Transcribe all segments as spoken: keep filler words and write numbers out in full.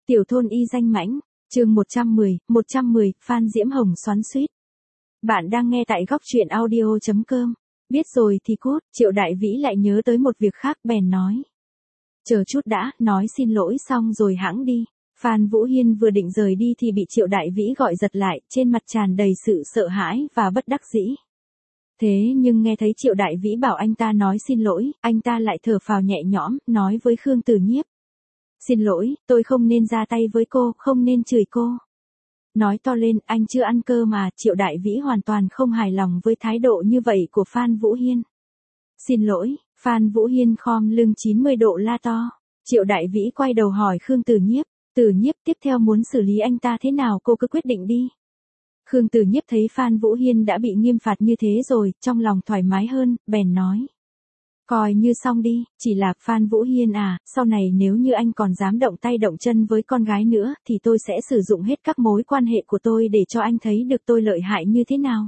Tiểu thôn y danh mãnh, chương một trăm mười, một trăm mười, Phan Diễm Hồng xoắn xuýt. Bạn đang nghe tại góc truyện audio chấm com. Biết rồi thì cút, Triệu Đại Vĩ lại nhớ tới một việc khác bèn nói. Chờ chút đã, nói xin lỗi xong rồi hãng đi. Phan Vũ Hiên vừa định rời đi thì bị Triệu Đại Vĩ gọi giật lại, trên mặt tràn đầy sự sợ hãi và bất đắc dĩ. Thế nhưng nghe thấy Triệu Đại Vĩ bảo anh ta nói xin lỗi, anh ta lại thở phào nhẹ nhõm, nói với Khương Tử Nhiếp. Xin lỗi, tôi không nên ra tay với cô, không nên chửi cô. Nói to lên, anh chưa ăn cơ mà, Triệu Đại Vĩ hoàn toàn không hài lòng với thái độ như vậy của Phan Vũ Hiên. Xin lỗi, Phan Vũ Hiên khom lưng chín mươi độ la to. Triệu Đại Vĩ quay đầu hỏi Khương Tử Nhiếp, Tử Nhiếp tiếp theo muốn xử lý anh ta thế nào cô cứ quyết định đi. Khương Tử Nhiếp thấy Phan Vũ Hiên đã bị nghiêm phạt như thế rồi, trong lòng thoải mái hơn, bèn nói. Coi như xong đi, chỉ là Phan Vũ Hiên à, sau này nếu như anh còn dám động tay động chân với con gái nữa, thì tôi sẽ sử dụng hết các mối quan hệ của tôi để cho anh thấy được tôi lợi hại như thế nào.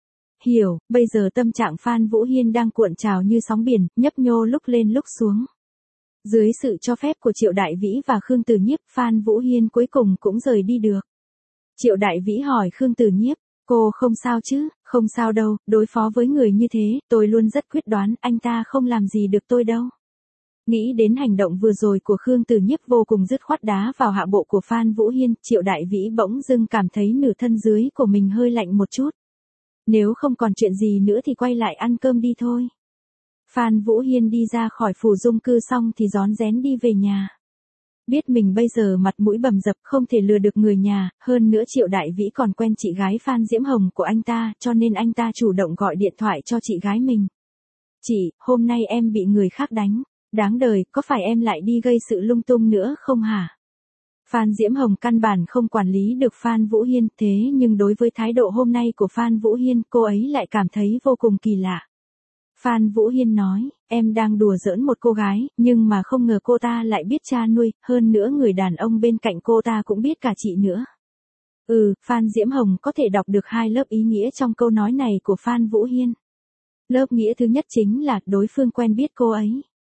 Hiểu, bây giờ tâm trạng Phan Vũ Hiên đang cuộn trào như sóng biển, nhấp nhô lúc lên lúc xuống. Dưới sự cho phép của Triệu Đại Vĩ và Khương Tử Nhiếp, Phan Vũ Hiên cuối cùng cũng rời đi được. Triệu Đại Vĩ hỏi Khương Tử Nhiếp, cô không sao chứ, không sao đâu, đối phó với người như thế, tôi luôn rất quyết đoán, anh ta không làm gì được tôi đâu. Nghĩ đến hành động vừa rồi của Khương Tử Nhiếp vô cùng dứt khoát đá vào hạ bộ của Phan Vũ Hiên, Triệu Đại Vĩ bỗng dưng cảm thấy nửa thân dưới của mình hơi lạnh một chút. Nếu không còn chuyện gì nữa thì quay lại ăn cơm đi thôi. Phan Vũ Hiên đi ra khỏi phủ dung cư xong thì rón rén đi về nhà. Biết mình bây giờ mặt mũi bầm dập không thể lừa được người nhà, hơn nữa Triệu Đại Vĩ còn quen chị gái Phan Diễm Hồng của anh ta, cho nên anh ta chủ động gọi điện thoại cho chị gái mình. Chị, hôm nay em bị người khác đánh, đáng đời, có phải em lại đi gây sự lung tung nữa không hả? Phan Diễm Hồng căn bản không quản lý được Phan Vũ Hiên, thế nhưng đối với thái độ hôm nay của Phan Vũ Hiên, cô ấy lại cảm thấy vô cùng kỳ lạ. Phan Vũ Hiên nói, em đang đùa giỡn một cô gái, nhưng mà không ngờ cô ta lại biết cha nuôi, hơn nữa người đàn ông bên cạnh cô ta cũng biết cả chị nữa. Ừ, Phan Diễm Hồng có thể đọc được hai lớp ý nghĩa trong câu nói này của Phan Vũ Hiên. Lớp nghĩa thứ nhất chính là đối phương quen biết cô ấy.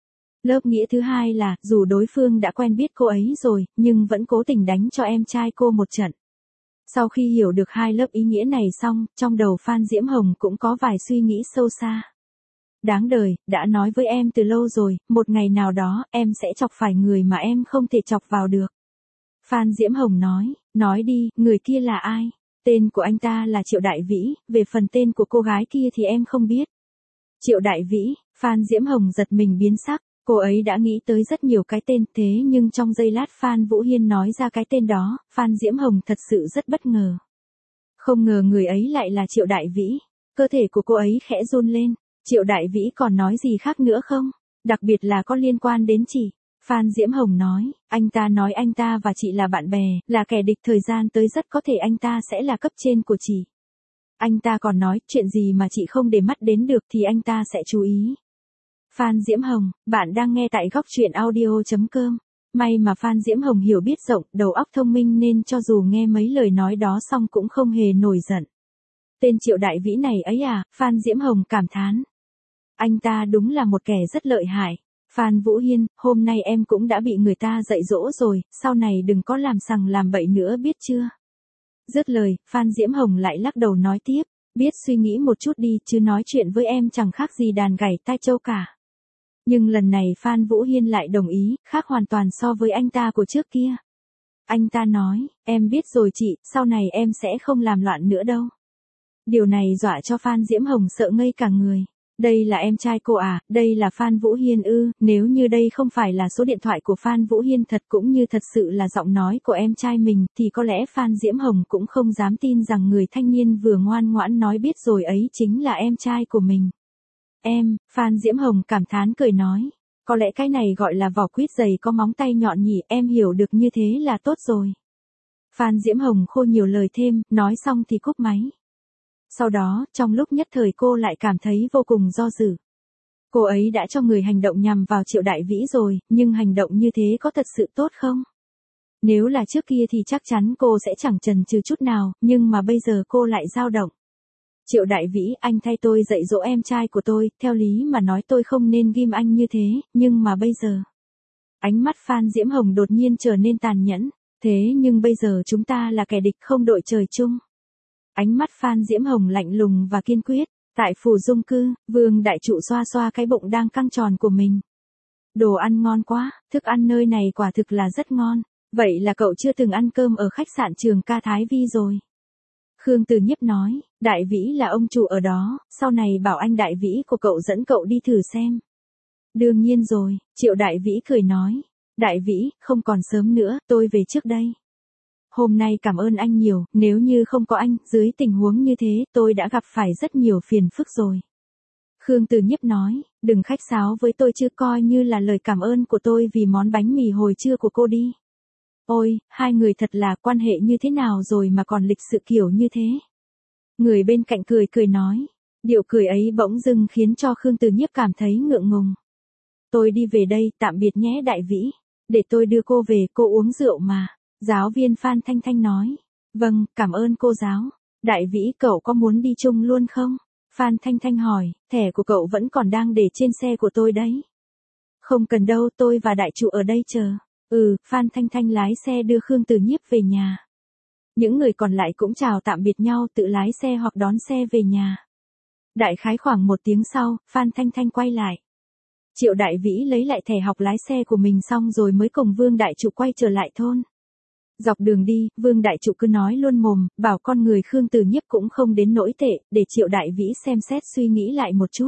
Lớp nghĩa thứ hai là dù đối phương đã quen biết cô ấy rồi, nhưng vẫn cố tình đánh cho em trai cô một trận. Sau khi hiểu được hai lớp ý nghĩa này xong, trong đầu Phan Diễm Hồng cũng có vài suy nghĩ sâu xa. Đáng đời, đã nói với em từ lâu rồi, một ngày nào đó, em sẽ chọc phải người mà em không thể chọc vào được. Phan Diễm Hồng nói, nói đi, người kia là ai? Tên của anh ta là Triệu Đại Vĩ, về phần tên của cô gái kia thì em không biết. Triệu Đại Vĩ, Phan Diễm Hồng giật mình biến sắc, cô ấy đã nghĩ tới rất nhiều cái tên, thế nhưng trong giây lát Phan Vũ Hiên nói ra cái tên đó, Phan Diễm Hồng thật sự rất bất ngờ. Không ngờ người ấy lại là Triệu Đại Vĩ, cơ thể của cô ấy khẽ run lên. Triệu Đại Vĩ còn nói gì khác nữa không? Đặc biệt là có liên quan đến chị. Phan Diễm Hồng nói, anh ta nói anh ta và chị là bạn bè, là kẻ địch thời gian tới rất có thể anh ta sẽ là cấp trên của chị. Anh ta còn nói, chuyện gì mà chị không để mắt đến được thì anh ta sẽ chú ý. Phan Diễm Hồng, bạn đang nghe tại góc truyện audio chấm com. May mà Phan Diễm Hồng hiểu biết rộng, đầu óc thông minh nên cho dù nghe mấy lời nói đó xong cũng không hề nổi giận. Tên Triệu Đại Vĩ này ấy à, Phan Diễm Hồng cảm thán. Anh ta đúng là một kẻ rất lợi hại. Phan Vũ Hiên, hôm nay em cũng đã bị người ta dạy dỗ rồi, sau này đừng có làm sằng làm bậy nữa biết chưa? Dứt lời, Phan Diễm Hồng lại lắc đầu nói tiếp, biết suy nghĩ một chút đi chứ nói chuyện với em chẳng khác gì đàn gảy tai trâu cả. Nhưng lần này Phan Vũ Hiên lại đồng ý, khác hoàn toàn so với anh ta của trước kia. Anh ta nói, em biết rồi chị, sau này em sẽ không làm loạn nữa đâu. Điều này dọa cho Phan Diễm Hồng sợ ngây cả người. Đây là em trai cô à, đây là Phan Vũ Hiên ư, nếu như đây không phải là số điện thoại của Phan Vũ Hiên thật cũng như thật sự là giọng nói của em trai mình, thì có lẽ Phan Diễm Hồng cũng không dám tin rằng người thanh niên vừa ngoan ngoãn nói biết rồi ấy chính là em trai của mình. Em, Phan Diễm Hồng cảm thán cười nói, có lẽ cái này gọi là vỏ quýt dày có móng tay nhọn nhỉ, em hiểu được như thế là tốt rồi. Phan Diễm Hồng khô nhiều lời thêm, nói xong thì cúp máy. Sau đó, trong lúc nhất thời cô lại cảm thấy vô cùng do dự. Cô ấy đã cho người hành động nhằm vào Triệu Đại Vĩ rồi, nhưng hành động như thế có thật sự tốt không? Nếu là trước kia thì chắc chắn cô sẽ chẳng chần chừ chút nào, nhưng mà bây giờ cô lại dao động. Triệu Đại Vĩ, anh thay tôi dạy dỗ em trai của tôi, theo lý mà nói tôi không nên ghim anh như thế, nhưng mà bây giờ. Ánh mắt Phan Diễm Hồng đột nhiên trở nên tàn nhẫn. Thế nhưng bây giờ chúng ta là kẻ địch không đội trời chung. Ánh mắt Phan Diễm Hồng lạnh lùng và kiên quyết. Tại phủ dung cư, Vương đại trụ xoa xoa cái bụng đang căng tròn của mình. Đồ ăn ngon quá, thức ăn nơi này quả thực là rất ngon. Vậy là cậu chưa từng ăn cơm ở khách sạn Trường Ca Thái Vi rồi. Khương Từ Nhiếp nói, Đại Vĩ là ông chủ ở đó, sau này bảo anh Đại Vĩ của cậu dẫn cậu đi thử xem. Đương nhiên rồi, Triệu Đại Vĩ cười nói. Đại Vĩ, không còn sớm nữa, tôi về trước đây. Hôm nay cảm ơn anh nhiều, nếu như không có anh, dưới tình huống như thế, tôi đã gặp phải rất nhiều phiền phức rồi. Khương Từ Nhiếp nói, đừng khách sáo với tôi chứ, coi như là lời cảm ơn của tôi vì món bánh mì hồi trưa của cô đi. Ôi, hai người thật là quan hệ như thế nào rồi mà còn lịch sự kiểu như thế. Người bên cạnh cười cười nói, điệu cười ấy bỗng dưng khiến cho Khương Từ Nhiếp cảm thấy ngượng ngùng. Tôi đi về đây, tạm biệt nhé Đại Vĩ, để tôi đưa cô về, cô uống rượu mà. Giáo viên Phan Thanh Thanh nói, vâng, cảm ơn cô giáo. Đại Vĩ, cậu có muốn đi chung luôn không? Phan Thanh Thanh hỏi, thẻ của cậu vẫn còn đang để trên xe của tôi đấy. Không cần đâu, tôi và đại trụ ở đây chờ. Ừ, Phan Thanh Thanh lái xe đưa Khương Từ Nhiếp về nhà. Những người còn lại cũng chào tạm biệt nhau, tự lái xe hoặc đón xe về nhà. Đại khái khoảng một tiếng sau, Phan Thanh Thanh quay lại. Triệu Đại Vĩ lấy lại thẻ học lái xe của mình xong rồi mới cùng Vương đại trụ quay trở lại thôn. Dọc đường đi, Vương đại trụ cứ nói luôn mồm, bảo con người Khương Từ Nhiếp cũng không đến nỗi tệ, để Triệu Đại Vĩ xem xét suy nghĩ lại một chút.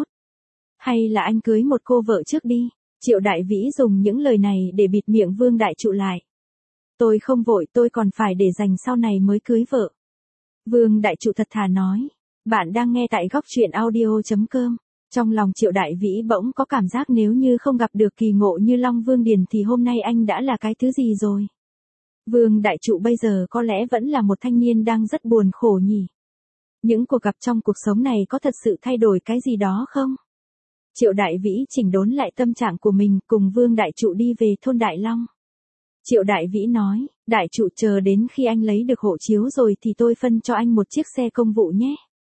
Hay là anh cưới một cô vợ trước đi. Triệu Đại Vĩ dùng những lời này để bịt miệng Vương đại trụ lại. Tôi không vội, tôi còn phải để dành sau này mới cưới vợ. Vương đại trụ thật thà nói. Bạn đang nghe tại góc truyện audio chấm com. Trong lòng Triệu Đại Vĩ bỗng có cảm giác nếu như không gặp được kỳ ngộ như Long Vương Điền thì hôm nay anh đã là cái thứ gì rồi. Vương đại trụ bây giờ có lẽ vẫn là một thanh niên đang rất buồn khổ nhỉ. Những cuộc gặp trong cuộc sống này có thật sự thay đổi cái gì đó không? Triệu Đại Vĩ chỉnh đốn lại tâm trạng của mình, cùng Vương đại trụ đi về thôn Đại Long. Triệu Đại Vĩ nói, đại trụ, chờ đến khi anh lấy được hộ chiếu rồi thì tôi phân cho anh một chiếc xe công vụ nhé.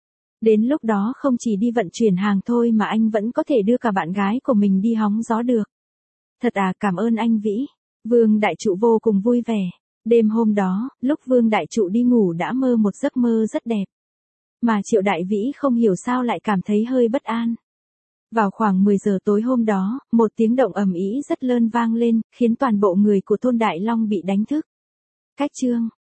Đến lúc đó không chỉ đi vận chuyển hàng thôi mà anh vẫn có thể đưa cả bạn gái của mình đi hóng gió được. Thật à, cảm ơn anh Vĩ. Vương đại trụ vô cùng vui vẻ. Đêm hôm đó, lúc Vương đại trụ đi ngủ đã mơ một giấc mơ rất đẹp. Mà Triệu Đại Vĩ không hiểu sao lại cảm thấy hơi bất an. Vào khoảng mười giờ tối hôm đó, một tiếng động ầm ĩ rất lớn vang lên, khiến toàn bộ người của thôn Đại Long bị đánh thức. Cách chương